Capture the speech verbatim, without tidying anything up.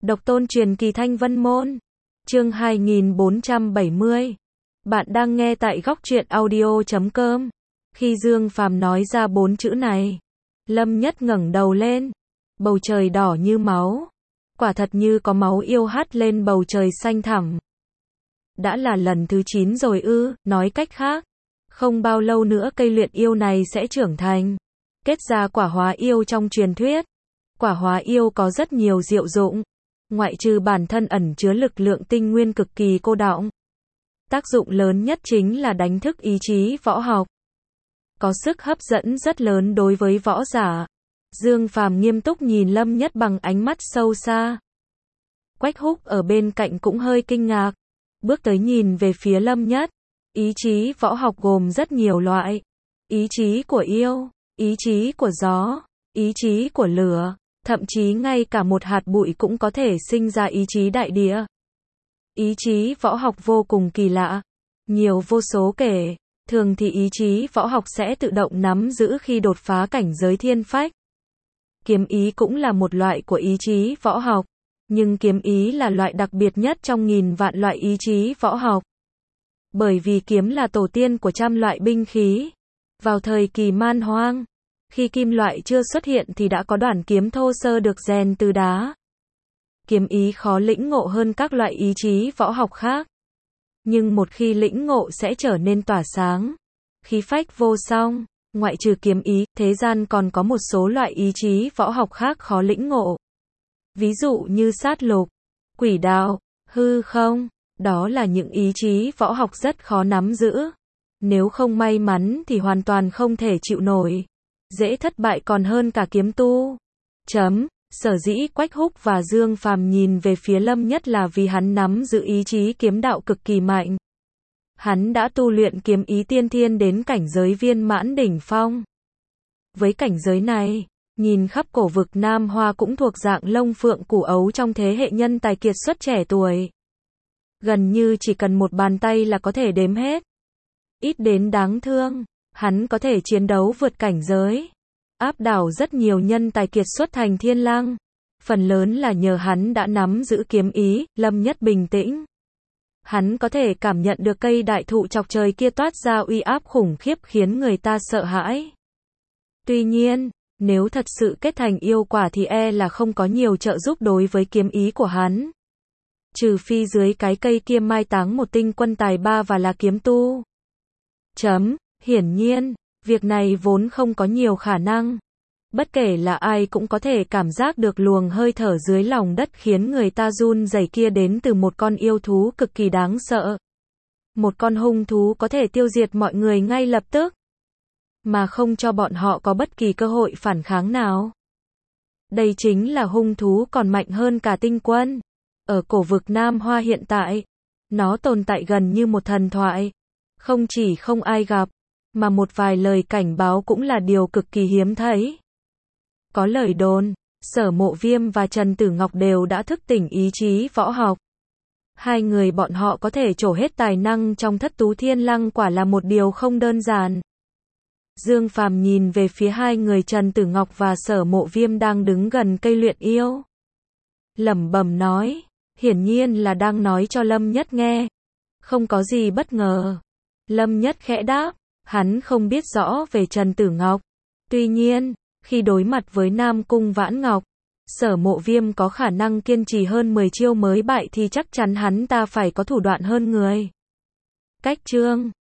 Độc tôn truyền kỳ Thanh Vân Môn. Chương hai nghìn bốn trăm bảy mươi. Bạn đang nghe tại góc truyện audio chấm com. Khi Dương Phàm nói ra bốn chữ này, Lâm Nhất ngẩng đầu lên. Bầu trời đỏ như máu. Quả thật như có máu yêu hắt lên bầu trời xanh thẳm. Đã là lần thứ chín rồi ư, nói cách khác, không bao lâu nữa cây luyện yêu này sẽ trưởng thành, kết ra quả hóa yêu trong truyền thuyết. Quả hóa yêu có rất nhiều diệu dụng, ngoại trừ bản thân ẩn chứa lực lượng tinh nguyên cực kỳ cô đọng. Tác dụng lớn nhất chính là đánh thức ý chí võ học, có sức hấp dẫn rất lớn đối với võ giả. Dương Phàm nghiêm túc nhìn Lâm Nhất bằng ánh mắt sâu xa. Quách Húc ở bên cạnh cũng hơi kinh ngạc, bước tới nhìn về phía Lâm Nhất. Ý chí võ học gồm rất nhiều loại. Ý chí của yêu, ý chí của gió, ý chí của lửa, thậm chí ngay cả một hạt bụi cũng có thể sinh ra ý chí đại địa. Ý chí võ học vô cùng kỳ lạ, nhiều vô số kể. Thường thì ý chí võ học sẽ tự động nắm giữ khi đột phá cảnh giới thiên phách. Kiếm ý cũng là một loại của ý chí võ học, nhưng kiếm ý là loại đặc biệt nhất trong nghìn vạn loại ý chí võ học. Bởi vì kiếm là tổ tiên của trăm loại binh khí. Vào thời kỳ man hoang, khi kim loại chưa xuất hiện thì đã có đoạn kiếm thô sơ được rèn từ đá. Kiếm ý khó lĩnh ngộ hơn các loại ý chí võ học khác, nhưng một khi lĩnh ngộ sẽ trở nên tỏa sáng, khí phách vô song. Ngoại trừ kiếm ý, thế gian còn có một số loại ý chí võ học khác khó lĩnh ngộ. Ví dụ như sát lục, quỷ đạo, hư không, đó là những ý chí võ học rất khó nắm giữ. Nếu không may mắn thì hoàn toàn không thể chịu nổi. Dễ thất bại còn hơn cả kiếm tu. Chấm. Sở dĩ Quách Húc và Dương Phàm nhìn về phía Lâm Nhất là vì hắn nắm giữ ý chí kiếm đạo cực kỳ mạnh. Hắn đã tu luyện kiếm ý tiên thiên đến cảnh giới viên mãn đỉnh phong. Với cảnh giới này, nhìn khắp cổ vực Nam Hoa cũng thuộc dạng lông phượng củ ấu trong thế hệ nhân tài kiệt xuất trẻ tuổi. Gần như chỉ cần một bàn tay là có thể đếm hết. Ít đến đáng thương, hắn có thể chiến đấu vượt cảnh giới, áp đảo rất nhiều nhân tài kiệt xuất thành thiên lang. Phần lớn là nhờ hắn đã nắm giữ kiếm ý. Lâm Nhất bình tĩnh. Hắn có thể cảm nhận được cây đại thụ chọc trời kia toát ra uy áp khủng khiếp khiến người ta sợ hãi. Tuy nhiên, nếu thật sự kết thành yêu quả thì e là không có nhiều trợ giúp đối với kiếm ý của hắn. Trừ phi dưới cái cây kia mai táng một tinh quân tài ba và là kiếm tu. Chấm. Hiển nhiên, việc này vốn không có nhiều khả năng. Bất kể là ai cũng có thể cảm giác được luồng hơi thở dưới lòng đất khiến người ta run rẩy kia đến từ một con yêu thú cực kỳ đáng sợ. Một con hung thú có thể tiêu diệt mọi người ngay lập tức, mà không cho bọn họ có bất kỳ cơ hội phản kháng nào. Đây chính là hung thú còn mạnh hơn cả tinh quân. Ở cổ vực Nam Hoa hiện tại, nó tồn tại gần như một thần thoại. Không chỉ không ai gặp, mà một vài lời cảnh báo cũng là điều cực kỳ hiếm thấy. Có lời đồn, Sở Mộ Viêm và Trần Tử Ngọc đều đã thức tỉnh ý chí võ học. Hai người bọn họ có thể trổ hết tài năng trong Thất Tú Thiên Lăng quả là một điều không đơn giản. Dương Phàm nhìn về phía hai người Trần Tử Ngọc và Sở Mộ Viêm đang đứng gần cây luyện yêu. Lẩm bẩm nói, hiển nhiên là đang nói cho Lâm Nhất nghe. Không có gì bất ngờ. Lâm Nhất khẽ đáp, hắn không biết rõ về Trần Tử Ngọc. Tuy nhiên, khi đối mặt với Nam Cung Vãn Ngọc, Sở Mộ Viêm có khả năng kiên trì hơn mười chiêu mới bại thì chắc chắn hắn ta phải có thủ đoạn hơn người. Cách chương